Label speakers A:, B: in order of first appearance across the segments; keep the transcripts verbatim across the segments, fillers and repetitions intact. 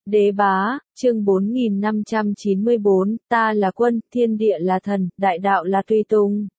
A: Đế bá, chương bốn nghìn năm trăm chín mươi bốn, ta là quân, thiên địa là thần, đại đạo là tùy tùng.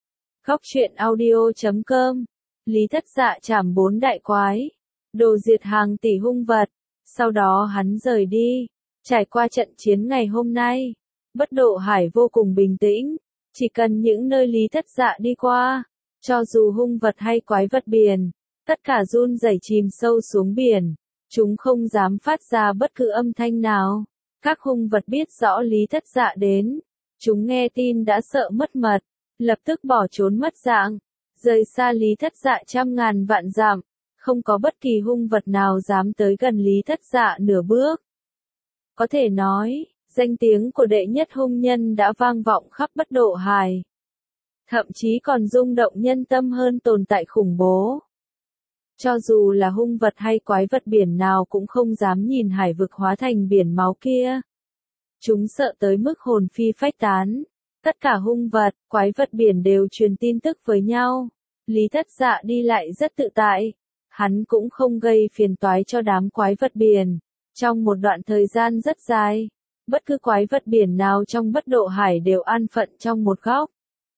A: Góc truyện audio chấm com, Lý Thất Dạ trảm bốn đại quái, đồ diệt hàng tỷ hung vật, sau đó hắn rời đi. Trải qua trận chiến ngày hôm nay, Bất Độ Hải vô cùng bình tĩnh, chỉ cần những nơi Lý Thất Dạ đi qua, cho dù hung vật hay quái vật biển, tất cả run rẩy chìm sâu xuống biển. Chúng không dám phát ra bất cứ âm thanh nào. Các hung vật biết rõ Lý Thất Dạ đến. Chúng nghe tin đã sợ mất mật, lập tức bỏ trốn mất dạng, rời xa Lý Thất Dạ trăm ngàn vạn dặm. Không có bất kỳ hung vật nào dám tới gần Lý Thất Dạ nửa bước. Có thể nói, danh tiếng của đệ nhất hung nhân đã vang vọng khắp Bất Độ Hải. Thậm chí còn rung động nhân tâm hơn tồn tại khủng bố. Cho dù là hung vật hay quái vật biển nào cũng không dám nhìn hải vực hóa thành biển máu kia. Chúng sợ tới mức hồn phi phách tán. Tất cả hung vật, quái vật biển đều truyền tin tức với nhau. Lý Thất Dạ đi lại rất tự tại. Hắn cũng không gây phiền toái cho đám quái vật biển. Trong một đoạn thời gian rất dài, bất cứ quái vật biển nào trong Bất Độ Hải đều an phận trong một góc.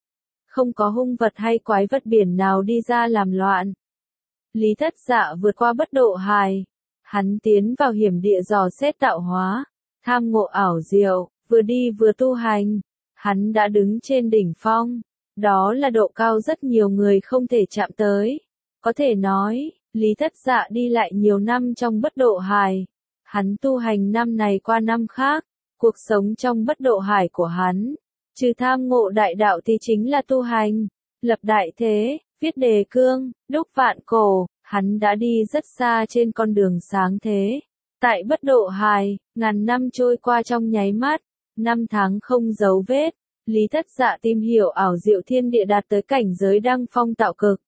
A: Không có hung vật hay quái vật biển nào đi ra làm loạn. Lý Thất Dạ vượt qua Bất Độ Hải. Hắn tiến vào hiểm địa dò xét tạo hóa, tham ngộ ảo diệu, vừa đi vừa tu hành. Hắn đã đứng trên đỉnh phong. Đó là độ cao rất nhiều người không thể chạm tới. Có thể nói, Lý Thất Dạ đi lại nhiều năm trong Bất Độ Hải. Hắn tu hành năm này qua năm khác. Cuộc sống trong Bất Độ Hải của hắn, trừ tham ngộ đại đạo thì chính là tu hành, lập đại thế. Viết đề cương, đúc vạn cổ, hắn đã đi rất xa trên con đường sáng thế. Tại Bất Độ Hải, ngàn năm trôi qua trong nháy mắt, năm tháng không dấu vết, Lý Thất Dạ tìm hiểu ảo diệu thiên địa đạt tới cảnh giới đăng phong tạo cực.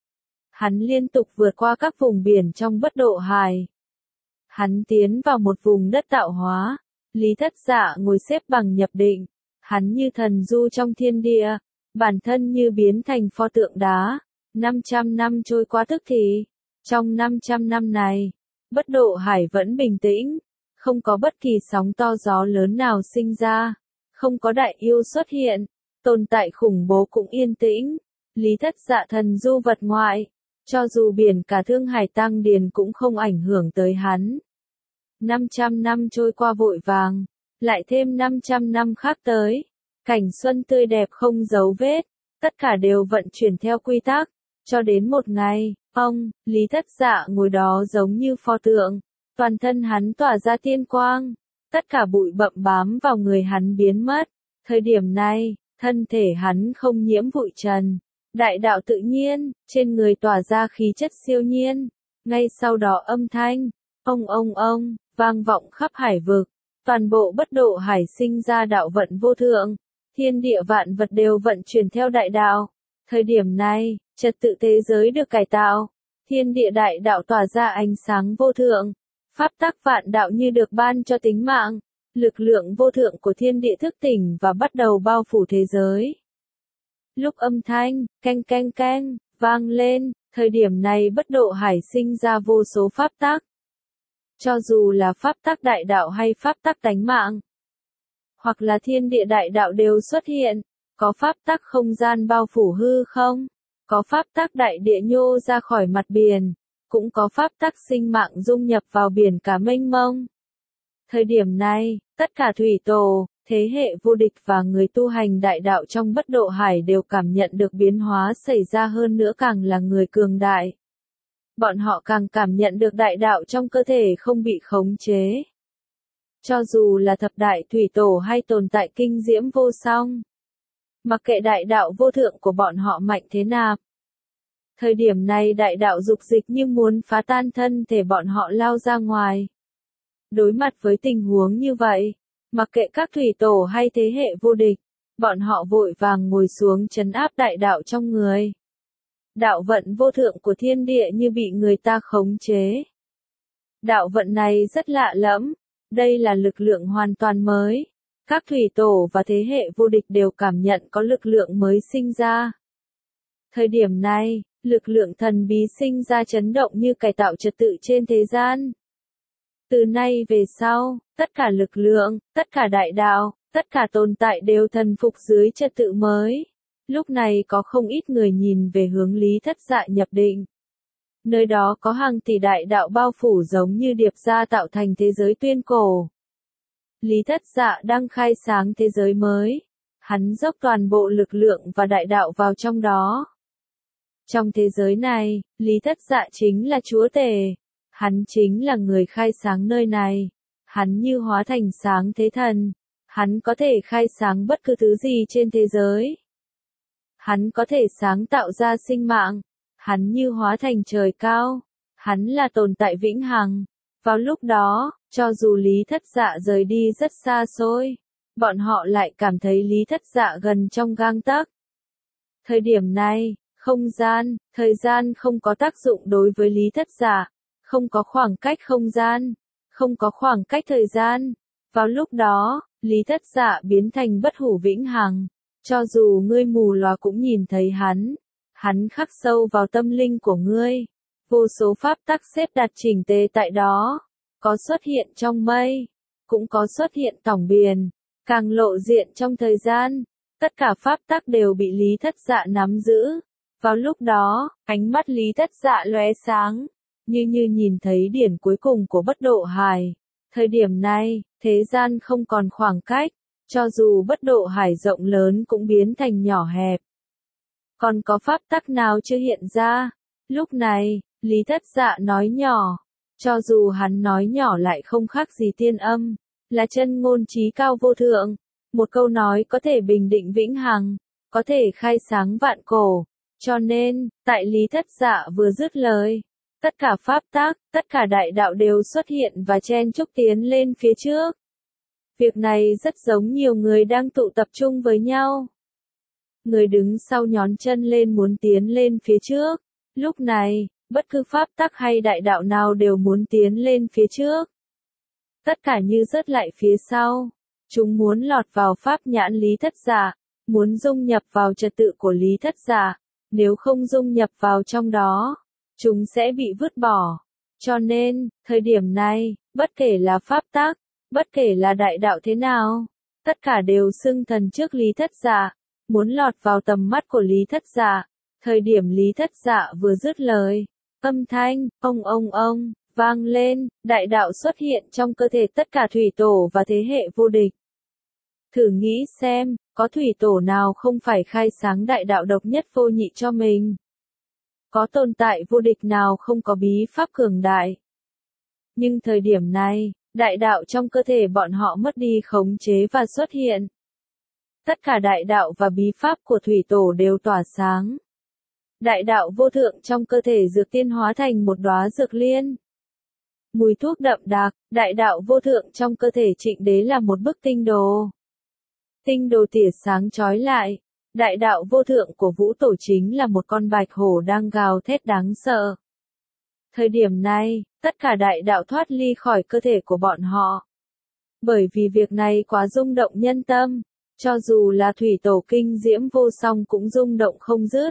A: Hắn liên tục vượt qua các vùng biển trong Bất Độ Hải. Hắn tiến vào một vùng đất tạo hóa, Lý Thất Dạ ngồi xếp bằng nhập định, hắn như thần du trong thiên địa, bản thân như biến thành pho tượng đá. năm trăm năm trôi qua tức thì, trong năm trăm năm này, Bất Độ Hải vẫn bình tĩnh, không có bất kỳ sóng to gió lớn nào sinh ra, không có đại yêu xuất hiện, tồn tại khủng bố cũng yên tĩnh. Lý Thất Dạ thần du vật ngoại, cho dù biển cả Thương Hải Tăng Điền cũng không ảnh hưởng tới hắn. năm trăm năm trôi qua vội vàng, lại thêm năm trăm năm khác tới, cảnh xuân tươi đẹp không dấu vết, tất cả đều vận chuyển theo quy tắc. Cho đến một ngày, ông, Lý Thất Dạ ngồi đó giống như pho tượng, toàn thân hắn tỏa ra tiên quang, tất cả bụi bặm bám vào người hắn biến mất. Thời điểm này, thân thể hắn không nhiễm bụi trần, đại đạo tự nhiên, trên người tỏa ra khí chất siêu nhiên. Ngay sau đó âm thanh, ông ông ông, vang vọng khắp hải vực, toàn bộ Bất Độ Hải sinh ra đạo vận vô thượng, thiên địa vạn vật đều vận chuyển theo đại đạo. Thời điểm này, trật tự thế giới được cải tạo, thiên địa đại đạo tỏa ra ánh sáng vô thượng, pháp tắc vạn đạo như được ban cho tính mạng, lực lượng vô thượng của thiên địa thức tỉnh và bắt đầu bao phủ thế giới. Lúc âm thanh, canh canh canh, vang lên, thời điểm này Bất Độ Hải sinh ra vô số pháp tắc. Cho dù là pháp tắc đại đạo hay pháp tắc tánh mạng, hoặc là thiên địa đại đạo đều xuất hiện. Có pháp tắc không gian bao phủ hư không, có pháp tắc đại địa nhô ra khỏi mặt biển, cũng có pháp tắc sinh mạng dung nhập vào biển cả mênh mông. Thời điểm này, tất cả thủy tổ, thế hệ vô địch và người tu hành đại đạo trong Bất Độ Hải đều cảm nhận được biến hóa xảy ra, hơn nữa càng là người cường đại. Bọn họ càng cảm nhận được đại đạo trong cơ thể không bị khống chế. Cho dù là thập đại thủy tổ hay tồn tại kinh diễm vô song, mặc kệ đại đạo vô thượng của bọn họ mạnh thế nào. Thời điểm này đại đạo dục dịch như muốn phá tan thân thể bọn họ lao ra ngoài. Đối mặt với tình huống như vậy, mặc kệ các thủy tổ hay thế hệ vô địch, bọn họ vội vàng ngồi xuống trấn áp đại đạo trong người. Đạo vận vô thượng của thiên địa như bị người ta khống chế. Đạo vận này rất lạ lẫm, đây là lực lượng hoàn toàn mới. Các thủy tổ và thế hệ vô địch đều cảm nhận có lực lượng mới sinh ra. Thời điểm này, lực lượng thần bí sinh ra chấn động như cải tạo trật tự trên thế gian. Từ nay về sau, tất cả lực lượng, tất cả đại đạo, tất cả tồn tại đều thần phục dưới trật tự mới. Lúc này có không ít người nhìn về hướng Lý Thất Dạ nhập định. Nơi đó có hàng tỷ đại đạo bao phủ giống như điệp ra tạo thành thế giới tuyên cổ. Lý Thất Dạ đang khai sáng thế giới mới. Hắn dốc toàn bộ lực lượng và đại đạo vào trong đó. Trong thế giới này, Lý Thất Dạ chính là chúa tể. Hắn chính là người khai sáng nơi này. Hắn như hóa thành sáng thế thần. Hắn có thể khai sáng bất cứ thứ gì trên thế giới. Hắn có thể sáng tạo ra sinh mạng. Hắn như hóa thành trời cao. Hắn là tồn tại vĩnh hằng. Vào lúc đó, cho dù Lý Thất Dạ rời đi rất xa xôi, bọn họ lại cảm thấy Lý Thất Dạ gần trong gang tấc. Thời điểm này, không gian, thời gian không có tác dụng đối với Lý Thất Dạ, không có khoảng cách không gian, không có khoảng cách thời gian. Vào lúc đó, Lý Thất Dạ biến thành bất hủ vĩnh hằng, cho dù ngươi mù lòa cũng nhìn thấy hắn, hắn khắc sâu vào tâm linh của ngươi. Vô số pháp tắc xếp đặt chỉnh tề tại đó, có xuất hiện trong mây, cũng có xuất hiện tổng biển, càng lộ diện trong thời gian. Tất cả pháp tắc đều bị Lý Thất Dạ nắm giữ. Vào lúc đó, ánh mắt Lý Thất Dạ lóe sáng, như như nhìn thấy điển cuối cùng của bất độ hải. Thời điểm này, thế gian không còn khoảng cách, cho dù bất độ hải rộng lớn cũng biến thành nhỏ hẹp. Còn có pháp tắc nào chưa hiện ra? Lúc này, Lý Thất Dạ nói nhỏ, cho dù hắn nói nhỏ lại không khác gì tiên âm, là chân ngôn trí cao vô thượng. Một câu nói có thể bình định vĩnh hằng, có thể khai sáng vạn cổ. Cho nên, tại Lý Thất Dạ vừa dứt lời, tất cả pháp tắc, tất cả đại đạo đều xuất hiện và chen chúc tiến lên phía trước. Việc này rất giống nhiều người đang tụ tập trung với nhau. Người đứng sau nhón chân lên muốn tiến lên phía trước. Lúc này, bất cứ pháp tắc hay đại đạo nào đều muốn tiến lên phía trước. Tất cả như rớt lại phía sau. Chúng muốn lọt vào pháp nhãn Lý Thất Dạ, muốn dung nhập vào trật tự của Lý Thất Dạ. Nếu không dung nhập vào trong đó, chúng sẽ bị vứt bỏ. Cho nên, thời điểm này, bất kể là pháp tắc, bất kể là đại đạo thế nào, tất cả đều xưng thần trước Lý Thất Dạ, muốn lọt vào tầm mắt của Lý Thất Dạ. Thời điểm Lý Thất Dạ vừa dứt lời, âm thanh, ông ông ông, vang lên, đại đạo xuất hiện trong cơ thể tất cả thủy tổ và thế hệ vô địch. Thử nghĩ xem, có thủy tổ nào không phải khai sáng đại đạo độc nhất vô nhị cho mình? Có tồn tại vô địch nào không có bí pháp cường đại? Nhưng thời điểm này, đại đạo trong cơ thể bọn họ mất đi khống chế và xuất hiện. Tất cả đại đạo và bí pháp của thủy tổ đều tỏa sáng. Đại đạo vô thượng trong cơ thể dược tiên hóa thành một đóa dược liên. Mùi thuốc đậm đặc, đại đạo vô thượng trong cơ thể Trịnh Đế là một bức tinh đồ. Tinh đồ tỉa sáng chói lại, đại đạo vô thượng của Vũ Tổ chính là một con bạch hổ đang gào thét đáng sợ. Thời điểm này, tất cả đại đạo thoát ly khỏi cơ thể của bọn họ. Bởi vì việc này quá rung động nhân tâm, cho dù là thủy tổ kinh diễm vô song cũng rung động không dứt.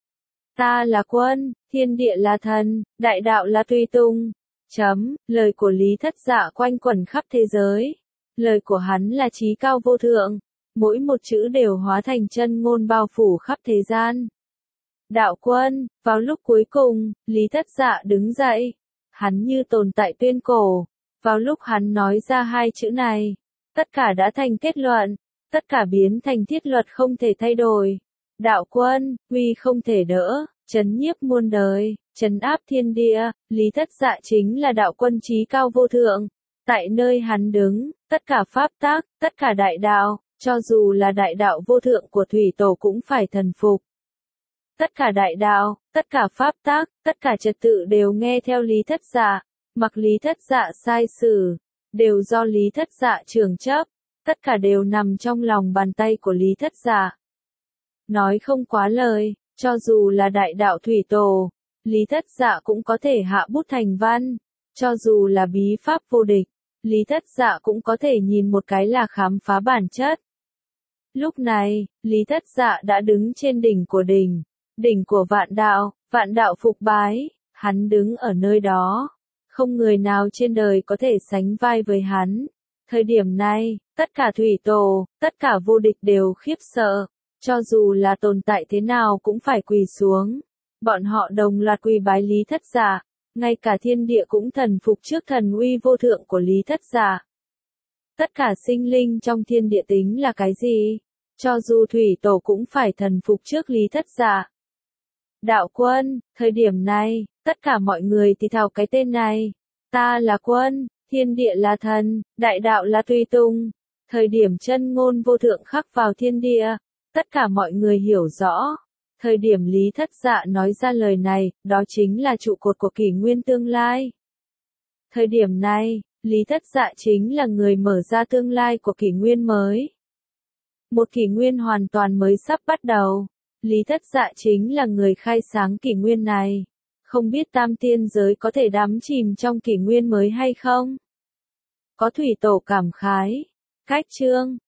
A: Ta là quân, thiên địa là thần, đại đạo là tùy tùng. Chấm, lời của Lý Thất Dạ quanh quẩn khắp thế giới. Lời của hắn là chí cao vô thượng. Mỗi một chữ đều hóa thành chân ngôn bao phủ khắp thế gian. Đạo quân, vào lúc cuối cùng, Lý Thất Dạ đứng dậy. Hắn như tồn tại tuyên cổ. Vào lúc hắn nói ra hai chữ này, tất cả đã thành kết luận, tất cả biến thành thiết luật không thể thay đổi. Đạo quân, uy không thể đỡ, trấn nhiếp muôn đời, trấn áp thiên địa. Lý Thất Dạ chính là đạo quân chí cao vô thượng. Tại nơi hắn đứng, tất cả pháp tắc, tất cả đại đạo, cho dù là đại đạo vô thượng của thủy tổ cũng phải thần phục. Tất cả đại đạo, tất cả pháp tắc, tất cả trật tự đều nghe theo Lý Thất Dạ, mặc Lý Thất Dạ sai sử, đều do Lý Thất Dạ trường chấp, tất cả đều nằm trong lòng bàn tay của Lý Thất Dạ. Nói không quá lời, cho dù là đại đạo thủy tổ, Lý Thất Dạ cũng có thể hạ bút thành văn, cho dù là bí pháp vô địch, Lý Thất Dạ cũng có thể nhìn một cái là khám phá bản chất. Lúc này, Lý Thất Dạ đã đứng trên đỉnh của đỉnh, đỉnh của vạn đạo, vạn đạo phục bái, hắn đứng ở nơi đó, không người nào trên đời có thể sánh vai với hắn. Thời điểm này, tất cả thủy tổ, tất cả vô địch đều khiếp sợ, cho dù là tồn tại thế nào cũng phải quỳ xuống. Bọn họ đồng loạt quỳ bái Lý Thất Giả, ngay cả thiên địa cũng thần phục trước thần uy vô thượng của Lý Thất Giả. Tất cả sinh linh trong thiên địa tính là cái gì? Cho dù thủy tổ cũng phải thần phục trước Lý Thất Giả. Đạo Quân, thời điểm này, tất cả mọi người thì thào cái tên này. Ta là Quân, thiên địa là thần, đại đạo là tùy tùng. Thời điểm chân ngôn vô thượng khắc vào thiên địa, tất cả mọi người hiểu rõ. Thời điểm Lý Thất Dạ nói ra lời này, đó chính là trụ cột của kỷ nguyên tương lai. Thời điểm này, Lý Thất Dạ chính là người mở ra tương lai của kỷ nguyên mới. Một kỷ nguyên hoàn toàn mới sắp bắt đầu. Lý Thất Dạ chính là người khai sáng kỷ nguyên này. Không biết tam tiên giới có thể đắm chìm trong kỷ nguyên mới hay không? Có thủy tổ cảm khái. Cách chương